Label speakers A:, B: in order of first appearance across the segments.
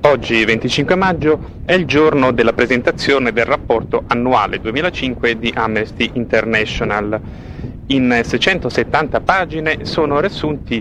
A: Oggi, 25 maggio, è il giorno della presentazione del rapporto annuale 2005 di Amnesty International. In 670 pagine sono riassunti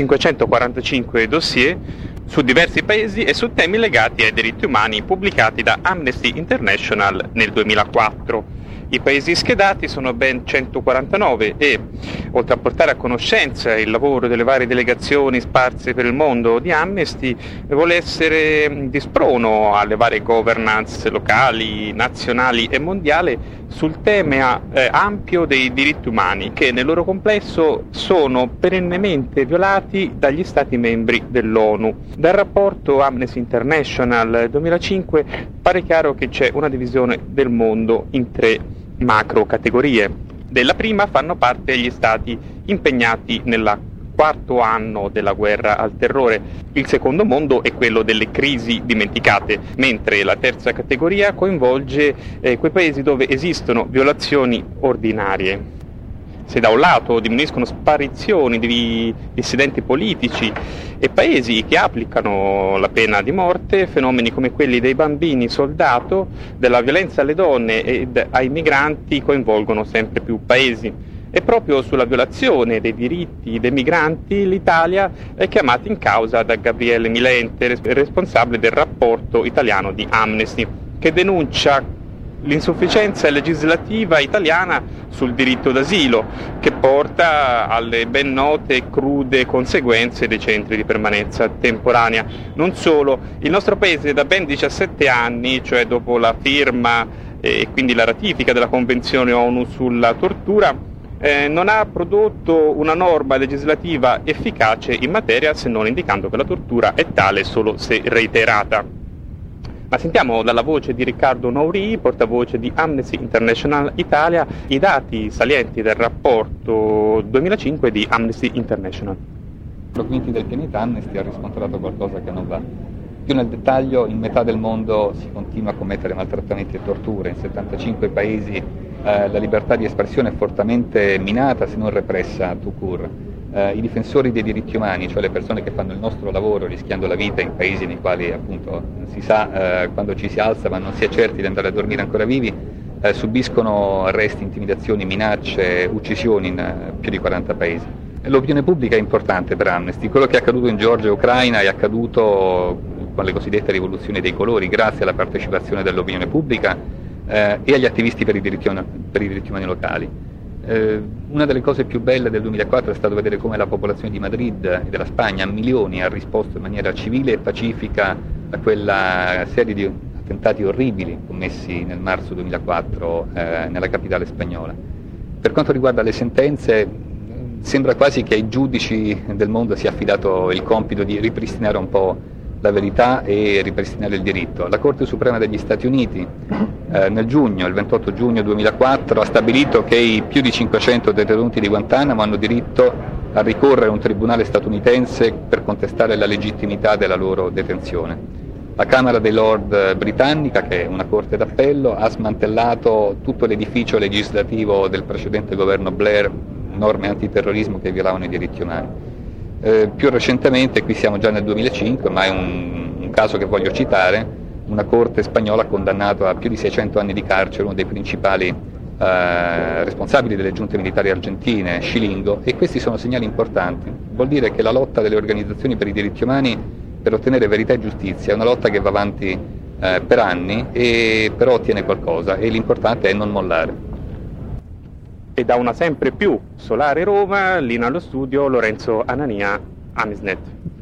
A: 545 dossier su diversi paesi e su temi legati ai diritti umani pubblicati da Amnesty International nel 2004. I paesi schedati sono ben 149 e, oltre a portare a conoscenza il lavoro delle varie delegazioni sparse per il mondo di Amnesty, vuole essere di sprono alle varie governance locali, nazionali e mondiali sul tema ampio dei diritti umani che nel loro complesso sono perennemente violati dagli Stati membri dell'ONU. Dal rapporto Amnesty International 2005 pare chiaro che c'è una divisione del mondo in tre macro categorie. Della prima fanno parte gli stati impegnati nel quarto anno della guerra al terrore. Il secondo mondo è quello delle crisi dimenticate, mentre la terza categoria coinvolge quei paesi dove esistono violazioni ordinarie. Se da un lato diminuiscono sparizioni di dissidenti politici e paesi che applicano la pena di morte, fenomeni come quelli dei bambini soldato, della violenza alle donne e ai migranti coinvolgono sempre più paesi. E proprio sulla violazione dei diritti dei migranti l'Italia è chiamata in causa da Gabriele Milente, responsabile del rapporto italiano di Amnesty, che denuncia l'insufficienza legislativa italiana sul diritto d'asilo, che porta alle ben note e crude conseguenze dei centri di permanenza temporanea. Non solo, il nostro paese da ben 17 anni, cioè dopo la firma e quindi la ratifica della Convenzione ONU sulla tortura, non ha prodotto una norma legislativa efficace in materia, se non indicando che la tortura è tale solo se reiterata. Ma sentiamo dalla voce di Riccardo Nouri, portavoce di Amnesty International Italia, i dati salienti del rapporto 2005 di Amnesty International.
B: 4/5 del pianeta Amnesty ha riscontrato qualcosa che non va. Più nel dettaglio, in metà del mondo si continua a commettere maltrattamenti e torture. In 75 paesi la libertà di espressione è fortemente minata, se non repressa tout court. I difensori dei diritti umani, cioè le persone che fanno il nostro lavoro rischiando la vita in paesi nei quali appunto si sa quando ci si alza ma non si è certi di andare a dormire ancora vivi, subiscono arresti, intimidazioni, minacce, uccisioni in più di 40 paesi. L'opinione pubblica è importante per Amnesty. Quello che è accaduto in Georgia e Ucraina è accaduto con le cosiddette rivoluzioni dei colori grazie alla partecipazione dell'opinione pubblica e agli attivisti per i diritti umani locali. Una delle cose più belle del 2004 è stato vedere come la popolazione di Madrid e della Spagna a milioni ha risposto in maniera civile e pacifica a quella serie di attentati orribili commessi nel marzo 2004 nella capitale spagnola. Per quanto riguarda le sentenze, sembra quasi che ai giudici del mondo sia affidato il compito di ripristinare un po' la verità e ripristinare il diritto. La Corte Suprema degli Stati Uniti il 28 giugno 2004 ha stabilito che i più di 500 detenuti di Guantanamo hanno diritto a ricorrere a un tribunale statunitense per contestare la legittimità della loro detenzione. La Camera dei Lord britannica, che è una corte d'appello, ha smantellato tutto l'edificio legislativo del precedente governo Blair, norme antiterrorismo che violavano i diritti umani. Più recentemente, qui siamo già nel 2005, ma è un caso che voglio citare, una corte spagnola ha condannato a più di 600 anni di carcere uno dei principali responsabili delle giunte militari argentine, Scilingo, e questi sono segnali importanti. Vuol dire che la lotta delle organizzazioni per i diritti umani per ottenere verità e giustizia è una lotta che va avanti per anni e però ottiene qualcosa e l'importante è non mollare.
A: E da una sempre più solare Roma, lì allo studio Lorenzo Anania, Amisnet.